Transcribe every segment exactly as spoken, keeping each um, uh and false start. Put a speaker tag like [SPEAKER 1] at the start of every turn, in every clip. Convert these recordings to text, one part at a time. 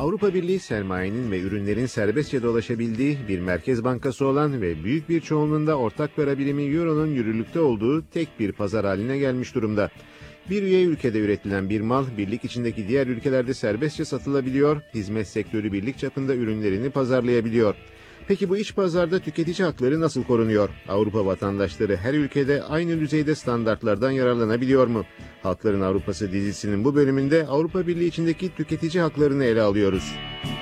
[SPEAKER 1] Avrupa Birliği sermayenin ve ürünlerin serbestçe dolaşabildiği bir merkez bankası olan ve büyük bir çoğunluğunda ortak para birimi Euro'nun yürürlükte olduğu tek bir pazar haline gelmiş durumda. Bir üye ülkede üretilen bir mal, birlik içindeki diğer ülkelerde serbestçe satılabiliyor, hizmet sektörü birlik çapında ürünlerini pazarlayabiliyor. Peki bu iç pazarda tüketici hakları nasıl korunuyor? Avrupa vatandaşları her ülkede aynı düzeyde standartlardan yararlanabiliyor mu? Halkların Avrupası dizisinin bu bölümünde Avrupa Birliği içindeki tüketici haklarını ele alıyoruz.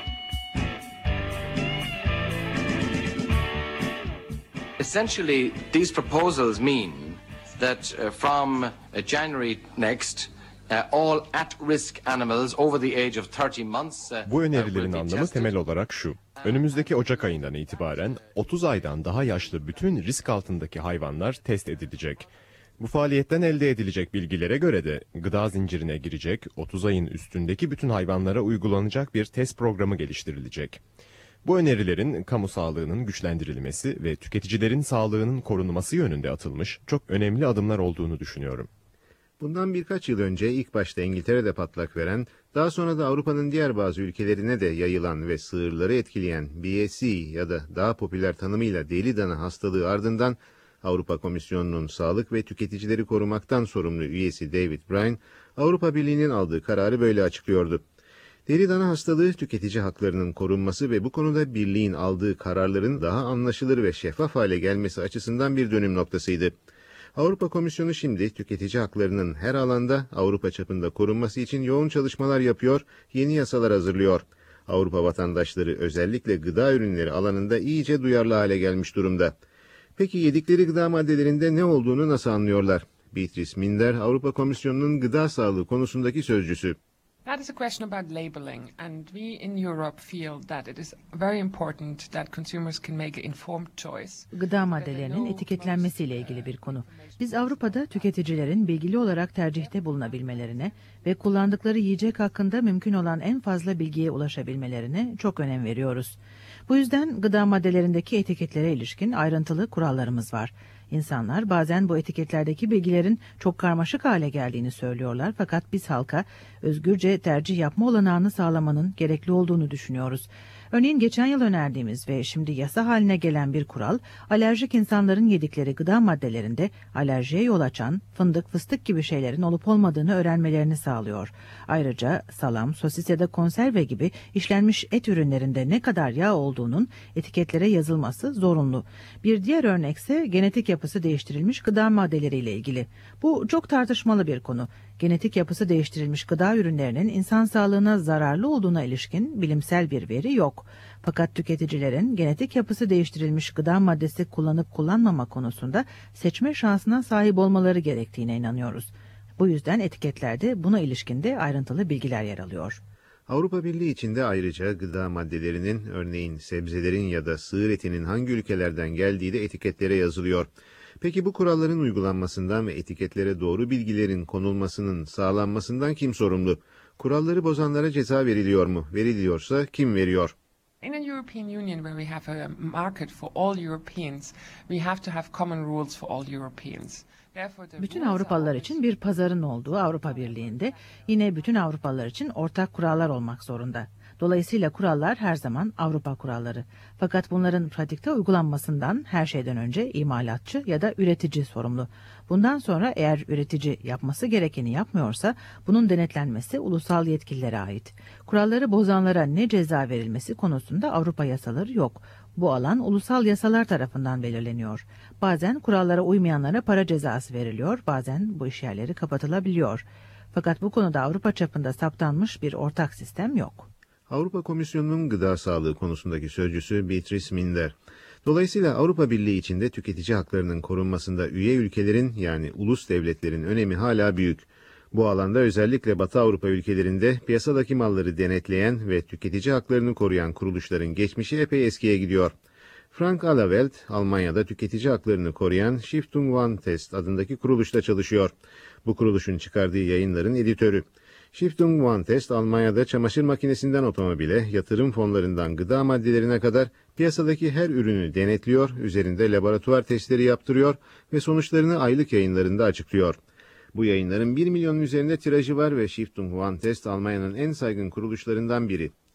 [SPEAKER 2] Essentially, these proposals mean that uh, from uh, January next, uh, all at-risk animals over the age of thirty months. Uh,
[SPEAKER 3] Bu önerilerin anlamı temel olarak şu. Önümüzdeki Ocak ayından itibaren otuz aydan daha yaşlı bütün risk altındaki hayvanlar test edilecek. Bu faaliyetten elde edilecek bilgilere göre de gıda zincirine girecek otuz ayın üstündeki bütün hayvanlara uygulanacak bir test programı geliştirilecek. Bu önerilerin kamu sağlığının güçlendirilmesi ve tüketicilerin sağlığının korunması yönünde atılmış çok önemli adımlar olduğunu düşünüyorum.
[SPEAKER 1] Bundan birkaç yıl önce ilk başta İngiltere'de patlak veren, daha sonra da Avrupa'nın diğer bazı ülkelerine de yayılan ve sığırları etkileyen B S E ya da daha popüler tanımıyla deli dana hastalığı ardından Avrupa Komisyonu'nun sağlık ve tüketicileri korumaktan sorumlu üyesi David Bryan, Avrupa Birliği'nin aldığı kararı böyle açıklıyordu. Deli dana hastalığı tüketici haklarının korunması ve bu konuda birliğin aldığı kararların daha anlaşılır ve şeffaf hale gelmesi açısından bir dönüm noktasıydı. Avrupa Komisyonu şimdi tüketici haklarının her alanda Avrupa çapında korunması için yoğun çalışmalar yapıyor, yeni yasalar hazırlıyor. Avrupa vatandaşları özellikle gıda ürünleri alanında iyice duyarlı hale gelmiş durumda. Peki yedikleri gıda maddelerinde ne olduğunu nasıl anlıyorlar? Beatrice Minder, Avrupa Komisyonu'nun gıda sağlığı konusundaki sözcüsü.
[SPEAKER 4] That is a question about labeling, and we in Europe feel that it is very important that consumers can make an informed choice.
[SPEAKER 5] Gıda maddelerinin etiketlenmesiyle ilgili bir konu. Biz Avrupa'da tüketicilerin bilgili olarak tercihte bulunabilmelerine ve kullandıkları yiyecek hakkında mümkün olan en fazla bilgiye ulaşabilmelerine çok önem veriyoruz. Bu yüzden gıda maddelerindeki etiketlere ilişkin ayrıntılı kurallarımız var. İnsanlar bazen bu etiketlerdeki bilgilerin çok karmaşık hale geldiğini söylüyorlar, fakat biz halka özgürce tercih yapma olanağını sağlamanın gerekli olduğunu düşünüyoruz. Örneğin geçen yıl önerdiğimiz ve şimdi yasa haline gelen bir kural, alerjik insanların yedikleri gıda maddelerinde alerjiye yol açan fındık, fıstık gibi şeylerin olup olmadığını öğrenmelerini sağlıyor. Ayrıca salam, sosis ya da konserve gibi işlenmiş et ürünlerinde ne kadar yağ olduğunun etiketlere yazılması zorunlu. Bir diğer örnekse genetik yapısı değiştirilmiş gıda maddeleriyle ilgili. Bu çok tartışmalı bir konu. Genetik yapısı değiştirilmiş gıda ürünlerinin insan sağlığına zararlı olduğuna ilişkin bilimsel bir veri yok. Fakat tüketicilerin genetik yapısı değiştirilmiş gıda maddesi kullanıp kullanmama konusunda seçme şansına sahip olmaları gerektiğine inanıyoruz. Bu yüzden etiketlerde buna ilişkin de ayrıntılı bilgiler yer alıyor.
[SPEAKER 1] Avrupa Birliği içinde ayrıca gıda maddelerinin, örneğin sebzelerin ya da sığır etinin hangi ülkelerden geldiği de etiketlere yazılıyor. Peki bu kuralların uygulanmasından ve etiketlere doğru bilgilerin konulmasının sağlanmasından kim sorumlu? Kuralları bozanlara ceza veriliyor mu? Veriliyorsa kim veriyor?
[SPEAKER 4] In a European Union where we have a market for all Europeans, we have to have common rules for all Europeans.
[SPEAKER 5] Bütün Avrupalılar için bir pazarın olduğu Avrupa Birliği'nde yine bütün Avrupalılar için ortak kurallar olmak zorunda. Dolayısıyla kurallar her zaman Avrupa kuralları. Fakat bunların pratikte uygulanmasından her şeyden önce imalatçı ya da üretici sorumlu. Bundan sonra eğer üretici yapması gerekeni yapmıyorsa bunun denetlenmesi ulusal yetkililere ait. Kuralları bozanlara ne ceza verilmesi konusunda Avrupa yasaları yok. Bu alan ulusal yasalar tarafından belirleniyor. Bazen kurallara uymayanlara para cezası veriliyor, bazen bu işyerleri kapatılabiliyor. Fakat bu konuda Avrupa çapında saptanmış bir ortak sistem yok.
[SPEAKER 1] Avrupa Komisyonu'nun gıda sağlığı konusundaki sözcüsü Beatrice Minder. Dolayısıyla Avrupa Birliği içinde tüketici haklarının korunmasında üye ülkelerin yani ulus devletlerin önemi hala büyük. Bu alanda özellikle Batı Avrupa ülkelerinde piyasadaki malları denetleyen ve tüketici haklarını koruyan kuruluşların geçmişi epey eskiye gidiyor. Frank Alaveld, Almanya'da tüketici haklarını koruyan Stiftung Warentest adındaki kuruluşta çalışıyor. Bu kuruluşun çıkardığı yayınların editörü. Stiftung Warentest, Almanya'da çamaşır makinesinden otomobile, yatırım fonlarından gıda maddelerine kadar piyasadaki her ürünü denetliyor, üzerinde laboratuvar testleri yaptırıyor ve sonuçlarını aylık yayınlarında açıklıyor. Bu yayınların bir milyonun üzerinde tirajı var ve Stiftung Warentest Almanya'nın en saygın kuruluşlarından biri.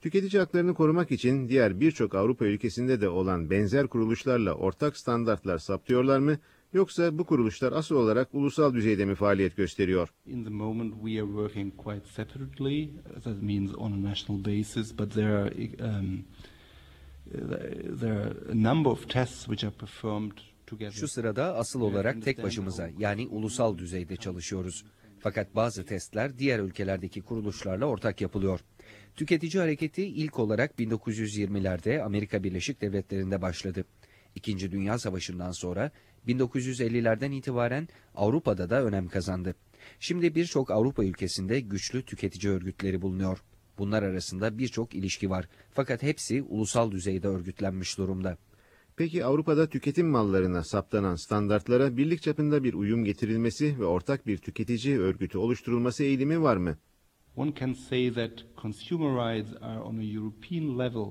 [SPEAKER 1] Tüketici haklarını korumak için diğer birçok Avrupa ülkesinde de olan benzer kuruluşlarla ortak standartlar saptıyorlar mı? Yoksa bu kuruluşlar asıl olarak ulusal düzeyde mi faaliyet gösteriyor?
[SPEAKER 6] In the moment we are working quite separately, that means on a national basis, but there are um, there are a number of tests which are performed together.
[SPEAKER 7] Şu sırada asıl olarak tek başımıza, yani ulusal düzeyde çalışıyoruz. Fakat bazı testler diğer ülkelerdeki kuruluşlarla ortak yapılıyor. Tüketici hareketi ilk olarak bin dokuz yüz yirmilerde Amerika Birleşik Devletleri'nde başladı. İkinci Dünya Savaşı'ndan sonra bin dokuz yüz ellilerden itibaren Avrupa'da da önem kazandı. Şimdi birçok Avrupa ülkesinde güçlü tüketici örgütleri bulunuyor. Bunlar arasında birçok ilişki var. Fakat hepsi ulusal düzeyde örgütlenmiş durumda.
[SPEAKER 1] Peki Avrupa'da tüketim mallarına saptanan standartlara birlik çapında bir uyum getirilmesi ve ortak bir tüketici örgütü oluşturulması eğilimi var mı?
[SPEAKER 6] One can say that consumer rights are on a European level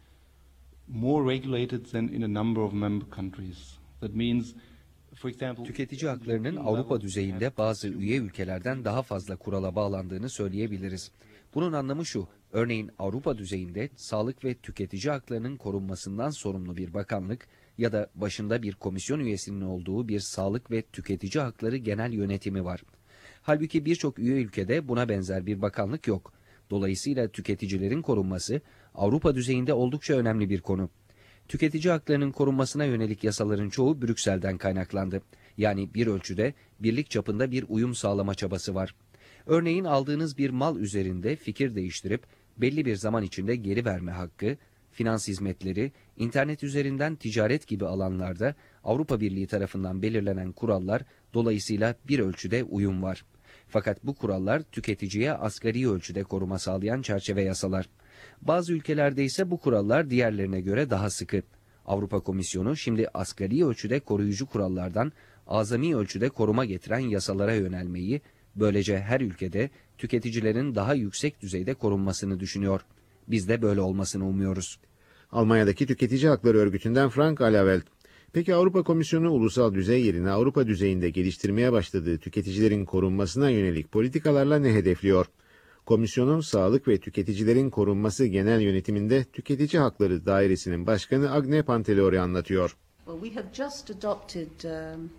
[SPEAKER 6] more regulated than in a number of member countries. That means, for example,
[SPEAKER 7] tüketici haklarının Avrupa düzeyinde bazı üye ülkelerden daha fazla kurala bağlandığını söyleyebiliriz. Bunun anlamı şu, örneğin Avrupa düzeyinde sağlık ve tüketici haklarının korunmasından sorumlu bir bakanlık ya da başında bir komisyon üyesinin olduğu bir sağlık ve tüketici hakları genel yönetimi var. Halbuki birçok üye ülkede buna benzer bir bakanlık yok. Dolayısıyla tüketicilerin korunması Avrupa düzeyinde oldukça önemli bir konu. Tüketici haklarının korunmasına yönelik yasaların çoğu Brüksel'den kaynaklandı. Yani bir ölçüde birlik çapında bir uyum sağlama çabası var. Örneğin aldığınız bir mal üzerinde fikir değiştirip belli bir zaman içinde geri verme hakkı, finans hizmetleri, internet üzerinden ticaret gibi alanlarda Avrupa Birliği tarafından belirlenen kurallar, dolayısıyla bir ölçüde uyum var. Fakat bu kurallar tüketiciye asgari ölçüde koruma sağlayan çerçeve yasalar. Bazı ülkelerde ise bu kurallar diğerlerine göre daha sıkı. Avrupa Komisyonu şimdi asgari ölçüde koruyucu kurallardan azami ölçüde koruma getiren yasalara yönelmeyi, böylece her ülkede tüketicilerin daha yüksek düzeyde korunmasını düşünüyor. Biz de böyle olmasını umuyoruz.
[SPEAKER 1] Almanya'daki Tüketici Hakları Örgütü'nden Frank Alavelt. Peki Avrupa Komisyonu ulusal düzey yerine Avrupa düzeyinde geliştirmeye başladığı tüketicilerin korunmasına yönelik politikalarla ne hedefliyor? Komisyonun Sağlık ve Tüketicilerin Korunması Genel Yönetiminde Tüketici Hakları Dairesi'nin Başkanı Agne Pantelori anlatıyor.
[SPEAKER 8] Well, we have just adopted um,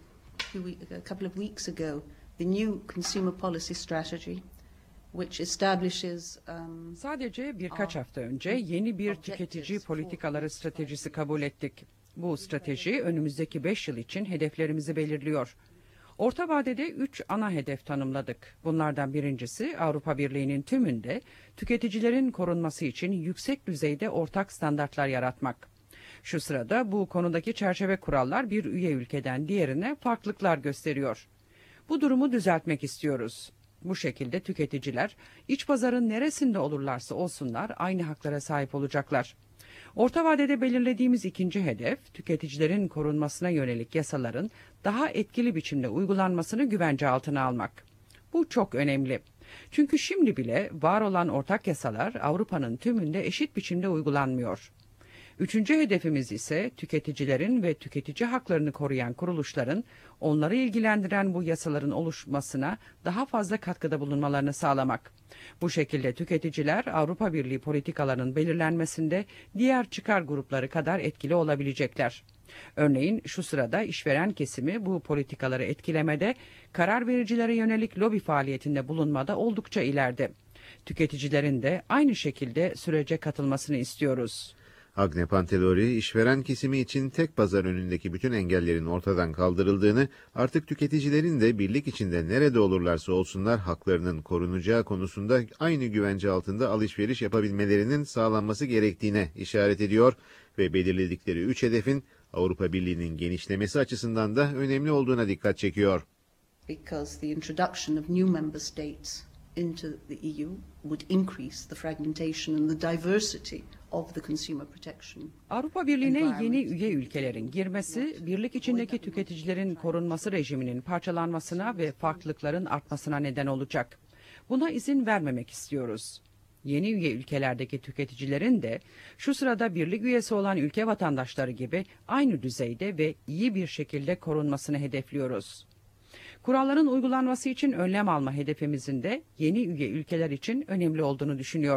[SPEAKER 8] a couple of weeks ago the new consumer policy strategy, which establishes um,
[SPEAKER 9] Sadece birkaç hafta önce yeni bir tüketici politikaları stratejisi kabul ettik. Bu strateji önümüzdeki beş yıl için hedeflerimizi belirliyor. Orta vadede üç ana hedef tanımladık. Bunlardan birincisi Avrupa Birliği'nin tümünde tüketicilerin korunması için yüksek düzeyde ortak standartlar yaratmak. Şu sırada bu konudaki çerçeve kurallar bir üye ülkeden diğerine farklılıklar gösteriyor. Bu durumu düzeltmek istiyoruz. Bu şekilde tüketiciler iç pazarın neresinde olurlarsa olsunlar aynı haklara sahip olacaklar. Orta vadede belirlediğimiz ikinci hedef, tüketicilerin korunmasına yönelik yasaların daha etkili biçimde uygulanmasını güvence altına almak. Bu çok önemli. Çünkü şimdi bile var olan ortak yasalar Avrupa'nın tümünde eşit biçimde uygulanmıyor. Üçüncü hedefimiz ise tüketicilerin ve tüketici haklarını koruyan kuruluşların onları ilgilendiren bu yasaların oluşmasına daha fazla katkıda bulunmalarını sağlamak. Bu şekilde tüketiciler Avrupa Birliği politikalarının belirlenmesinde diğer çıkar grupları kadar etkili olabilecekler. Örneğin şu sırada işveren kesimi bu politikaları etkilemede, karar vericilere yönelik lobi faaliyetinde bulunmada oldukça ileride. Tüketicilerin de aynı şekilde sürece katılmasını istiyoruz.
[SPEAKER 1] Agne Pantelori, işveren kesimi için tek pazar önündeki bütün engellerin ortadan kaldırıldığını, artık tüketicilerin de birlik içinde nerede olurlarsa olsunlar haklarının korunacağı konusunda aynı güvence altında alışveriş yapabilmelerinin sağlanması gerektiğine işaret ediyor ve belirledikleri üç hedefin Avrupa Birliği'nin genişlemesi açısından da önemli olduğuna dikkat çekiyor.
[SPEAKER 8] Because the introduction of new member states into the E U would increase the fragmentation and the diversity of the consumer protection.
[SPEAKER 9] Avrupa Birliği'ne yeni üye ülkelerin girmesi, birlik içindeki tüketicilerin korunması rejiminin parçalanmasına ve farklılıkların artmasına neden olacak. Buna izin vermemek istiyoruz. Yeni üye ülkelerdeki tüketicilerin de şu sırada birlik üyesi olan ülke vatandaşları gibi aynı düzeyde ve iyi bir şekilde korunmasını hedefliyoruz. Kuralların uygulanması için önlem alma hedefimizin de yeni üye ülkeler için önemli olduğunu düşünüyorum.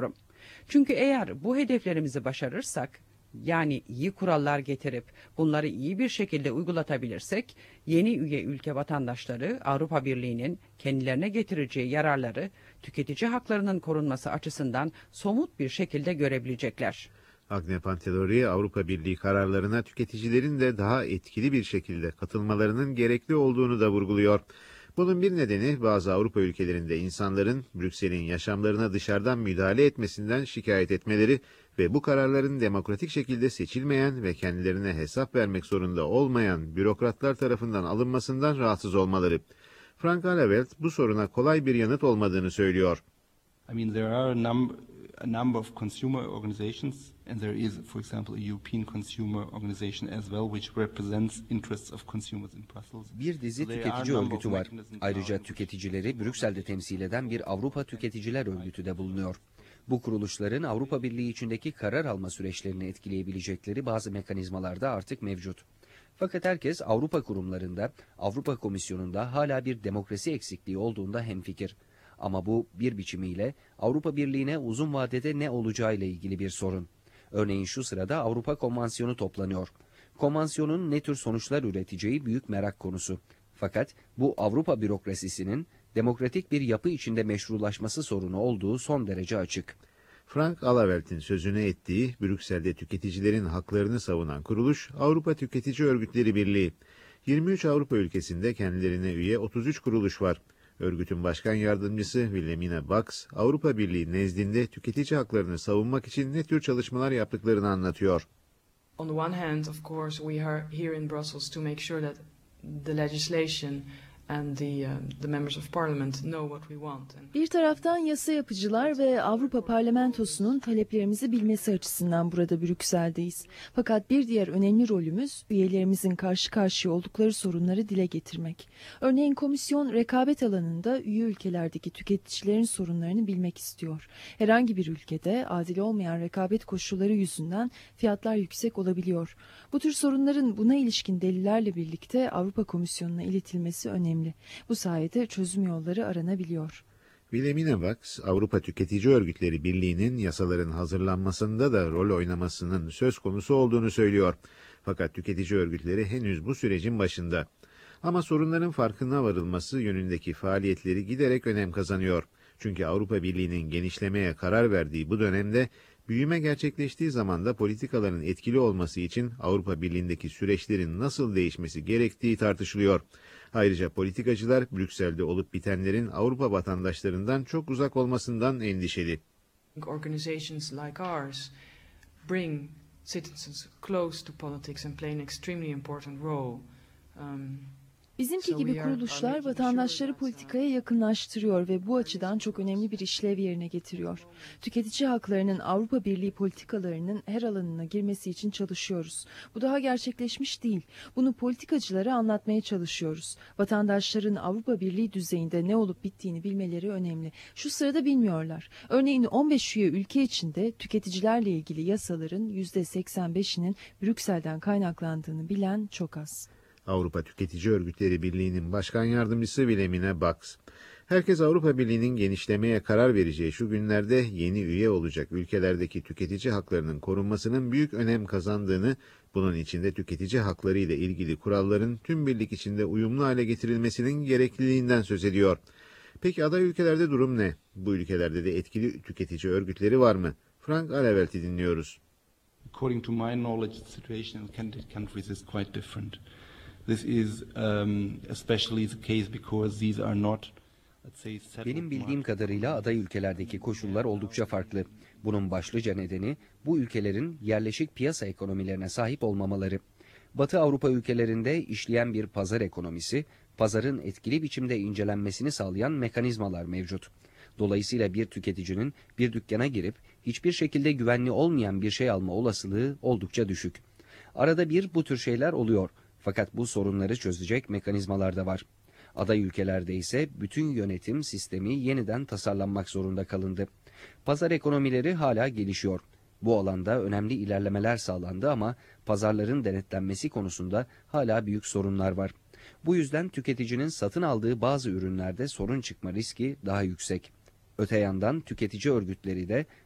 [SPEAKER 9] Çünkü eğer bu hedeflerimizi başarırsak, yani iyi kurallar getirip bunları iyi bir şekilde uygulatabilirsek, yeni üye ülke vatandaşları Avrupa Birliği'nin kendilerine getireceği yararları tüketici haklarının korunması açısından somut bir şekilde görebilecekler.
[SPEAKER 1] Agne Pantelori, Avrupa Birliği kararlarına tüketicilerin de daha etkili bir şekilde katılmalarının gerekli olduğunu da vurguluyor. Bunun bir nedeni bazı Avrupa ülkelerinde insanların Brüksel'in yaşamlarına dışarıdan müdahale etmesinden şikayet etmeleri ve bu kararların demokratik şekilde seçilmeyen ve kendilerine hesap vermek zorunda olmayan bürokratlar tarafından alınmasından rahatsız olmaları. Frank Ahleveld bu soruna kolay bir yanıt olmadığını söylüyor.
[SPEAKER 6] I mean, there are a number, a number of consumer organizations, and there is, for example, a European consumer organization as well, which represents interests of consumers in Brussels.
[SPEAKER 7] Bir dizi tüketici örgütü var. Ayrıca tüketicileri Brüksel'de temsil eden bir Avrupa Tüketiciler Örgütü de bulunuyor. Bu kuruluşların Avrupa Birliği içindeki karar alma süreçlerini etkileyebilecekleri bazı mekanizmalar da artık mevcut. Fakat herkes Avrupa kurumlarında, Avrupa Komisyonu'nda hala bir demokrasi eksikliği olduğunda hemfikir. Ama bu bir biçimiyle Avrupa Birliği'ne uzun vadede ne olacağıyla ilgili bir sorun. Örneğin şu sırada Avrupa Konvansiyonu toplanıyor. Konvansiyonun ne tür sonuçlar üreteceği büyük merak konusu. Fakat bu Avrupa bürokrasisinin demokratik bir yapı içinde meşrulaşması sorunu olduğu son derece açık.
[SPEAKER 1] Frank Ahlaveld'in sözünü ettiği Brüksel'de tüketicilerin haklarını savunan kuruluş Avrupa Tüketici Örgütleri Birliği. yirmi üç Avrupa ülkesinde kendilerine üye otuz üç kuruluş var. Örgütün başkan yardımcısı Wilhelmina Bax, Avrupa Birliği nezdinde tüketici haklarını savunmak için ne tür çalışmalar yaptıklarını anlatıyor.
[SPEAKER 10] On the one hand, of course, we are here in Brussels to make sure that the legislation and the, uh, the members of parliament know what we want.
[SPEAKER 11] Bir taraftan yasa yapıcılar ve Avrupa Parlamentosu'nun taleplerimizi bilmesi açısından burada Brüksel'deyiz. Fakat bir diğer önemli rolümüz üyelerimizin karşı karşıya oldukları sorunları dile getirmek. Örneğin komisyon rekabet alanında üye ülkelerdeki tüketicilerin sorunlarını bilmek istiyor. Herhangi bir ülkede adil olmayan rekabet koşulları yüzünden fiyatlar yüksek olabiliyor. Bu tür sorunların buna ilişkin delillerle birlikte Avrupa Komisyonu'na iletilmesi önemli. Bu sayede çözüm yolları aranabiliyor.
[SPEAKER 1] Wilhelmina Bax, Avrupa Tüketici Örgütleri Birliği'nin yasaların hazırlanmasında da rol oynamasının söz konusu olduğunu söylüyor. Fakat tüketici örgütleri henüz bu sürecin başında. Ama sorunların farkına varılması yönündeki faaliyetleri giderek önem kazanıyor. Çünkü Avrupa Birliği'nin genişlemeye karar verdiği bu dönemde büyüme gerçekleştiği zaman da politikaların etkili olması için Avrupa Birliği'ndeki süreçlerin nasıl değişmesi gerektiği tartışılıyor. Ayrıca politikacılar Brüksel'de olup bitenlerin Avrupa vatandaşlarından çok uzak olmasından endişeli.
[SPEAKER 10] Organizations like ours bring citizens close to politics and play an extremely important role. Um,
[SPEAKER 11] Bizimki gibi kuruluşlar vatandaşları politikaya yakınlaştırıyor ve bu açıdan çok önemli bir işlev yerine getiriyor. Tüketici haklarının Avrupa Birliği politikalarının her alanına girmesi için çalışıyoruz. Bu daha gerçekleşmiş değil. Bunu politikacılara anlatmaya çalışıyoruz. Vatandaşların Avrupa Birliği düzeyinde ne olup bittiğini bilmeleri önemli. Şu sırada bilmiyorlar. Örneğin on beş üye ülke içinde tüketicilerle ilgili yasaların yüzde seksen beşinin Brüksel'den kaynaklandığını bilen çok az.
[SPEAKER 1] Avrupa Tüketici Örgütleri Birliği'nin başkan yardımcısı Wilhelmina Bax. Herkes Avrupa Birliği'nin genişlemeye karar vereceği şu günlerde yeni üye olacak ülkelerdeki tüketici haklarının korunmasının büyük önem kazandığını, bunun içinde tüketici hakları ile ilgili kuralların tüm birlik içinde uyumlu hale getirilmesinin gerekliliğinden söz ediyor. Peki aday ülkelerde durum ne? Bu ülkelerde de etkili tüketici örgütleri var mı? Frank Ahleveld'i dinliyoruz.
[SPEAKER 6] According to my knowledge, the situation in candidate countries is quite different. This is um, especially the case because these are not, let's say,
[SPEAKER 7] Benim bildiğim kadarıyla aday ülkelerdeki koşullar oldukça farklı. Bunun başlıca nedeni bu ülkelerin yerleşik piyasa ekonomilerine sahip olmamaları. Batı Avrupa ülkelerinde işleyen bir pazar ekonomisi, pazarın etkili biçimde incelenmesini sağlayan mekanizmalar mevcut. Dolayısıyla bir tüketicinin bir dükkana girip hiçbir şekilde güvenli olmayan bir şey alma olasılığı oldukça düşük. Arada bir bu tür şeyler oluyor. Fakat bu sorunları çözecek mekanizmalar da var. Aday ülkelerde ise bütün yönetim sistemi yeniden tasarlanmak zorunda kalındı. Pazar ekonomileri hala gelişiyor. Bu alanda önemli ilerlemeler sağlandı ama pazarların denetlenmesi konusunda hala büyük sorunlar var. Bu yüzden tüketicinin satın aldığı bazı ürünlerde sorun çıkma riski daha yüksek. Öte yandan tüketici örgütleri de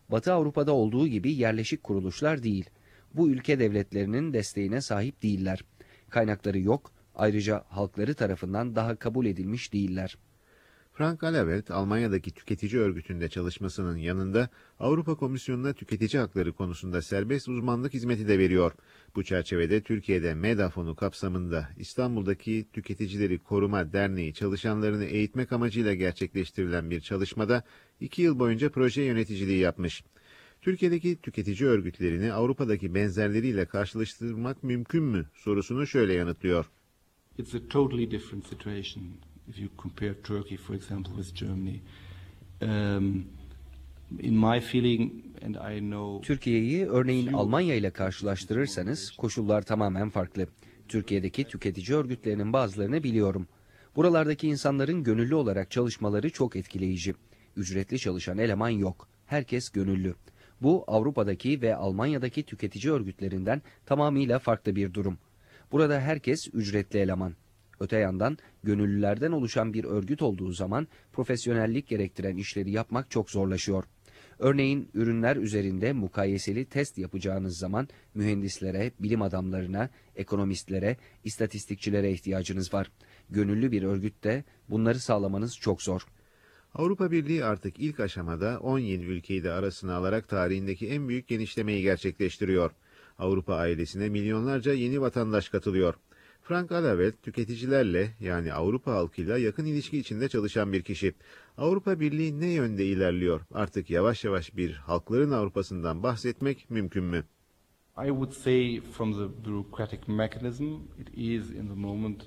[SPEAKER 7] Batı Avrupa'da olduğu gibi yerleşik kuruluşlar değil. Bu ülke devletlerinin desteğine sahip değiller. Kaynakları yok, ayrıca halkları tarafından daha kabul edilmiş değiller.
[SPEAKER 1] Frank Alavelt, Almanya'daki tüketici örgütünde çalışmasının yanında Avrupa Komisyonu'na tüketici hakları konusunda serbest uzmanlık hizmeti de veriyor. Bu çerçevede Türkiye'de MEDA fonu kapsamında İstanbul'daki Tüketicileri Koruma Derneği çalışanlarını eğitmek amacıyla gerçekleştirilen bir çalışmada iki yıl boyunca proje yöneticiliği yapmış. Türkiye'deki tüketici örgütlerini Avrupa'daki benzerleriyle karşılaştırmak mümkün mü sorusunu şöyle yanıtlıyor.
[SPEAKER 6] It's a totally different situation if you compare Turkey, for example, with Germany. Um, in my feeling, and I know...
[SPEAKER 7] Türkiye'yi örneğin Almanya ile karşılaştırırsanız koşullar tamamen farklı. Türkiye'deki tüketici örgütlerinin bazılarını biliyorum. Buralardaki insanların gönüllü olarak çalışmaları çok etkileyici. Ücretli çalışan eleman yok. Herkes gönüllü. Bu Avrupa'daki ve Almanya'daki tüketici örgütlerinden tamamıyla farklı bir durum. Burada herkes ücretli eleman. Öte yandan gönüllülerden oluşan bir örgüt olduğu zaman profesyonellik gerektiren işleri yapmak çok zorlaşıyor. Örneğin ürünler üzerinde mukayeseli test yapacağınız zaman mühendislere, bilim adamlarına, ekonomistlere, istatistikçilere ihtiyacınız var. Gönüllü bir örgütte bunları sağlamanız çok zor.
[SPEAKER 1] Avrupa Birliği artık ilk aşamada on yeni ülkeyi de arasına alarak tarihindeki en büyük genişlemeyi gerçekleştiriyor. Avrupa ailesine milyonlarca yeni vatandaş katılıyor. Frank Alavelt, tüketicilerle yani Avrupa halkıyla yakın ilişki içinde çalışan bir kişi. Avrupa Birliği ne yönde ilerliyor? Artık yavaş yavaş bir halkların Avrupa'sından bahsetmek mümkün mü?
[SPEAKER 6] I would say from the bureaucratic mechanism, it is in the moment,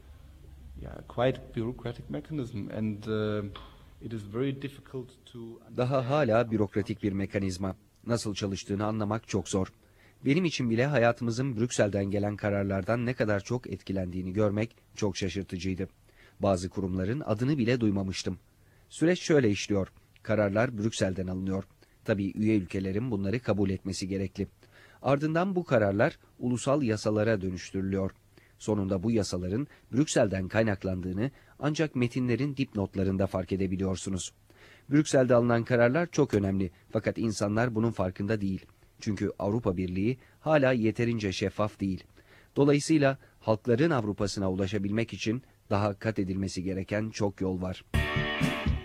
[SPEAKER 6] yeah, quite a bureaucratic mechanism, and uh, it is very difficult to.
[SPEAKER 7] Daha hala bürokratik bir mekanizma. Nasıl çalıştığını anlamak çok zor. Benim için bile hayatımızın Brüksel'den gelen kararlardan ne kadar çok etkilendiğini görmek çok şaşırtıcıydı. Bazı kurumların adını bile duymamıştım. Süreç şöyle işliyor. Kararlar Brüksel'den alınıyor. Tabii üye ülkelerin bunları kabul etmesi gerekli. Ardından bu kararlar ulusal yasalara dönüştürülüyor. Sonunda bu yasaların Brüksel'den kaynaklandığını ancak metinlerin dipnotlarında fark edebiliyorsunuz. Brüksel'de alınan kararlar çok önemli fakat insanlar bunun farkında değil. Çünkü Avrupa Birliği hala yeterince şeffaf değil. Dolayısıyla halkların Avrupa'sına ulaşabilmek için daha kat edilmesi gereken çok yol var.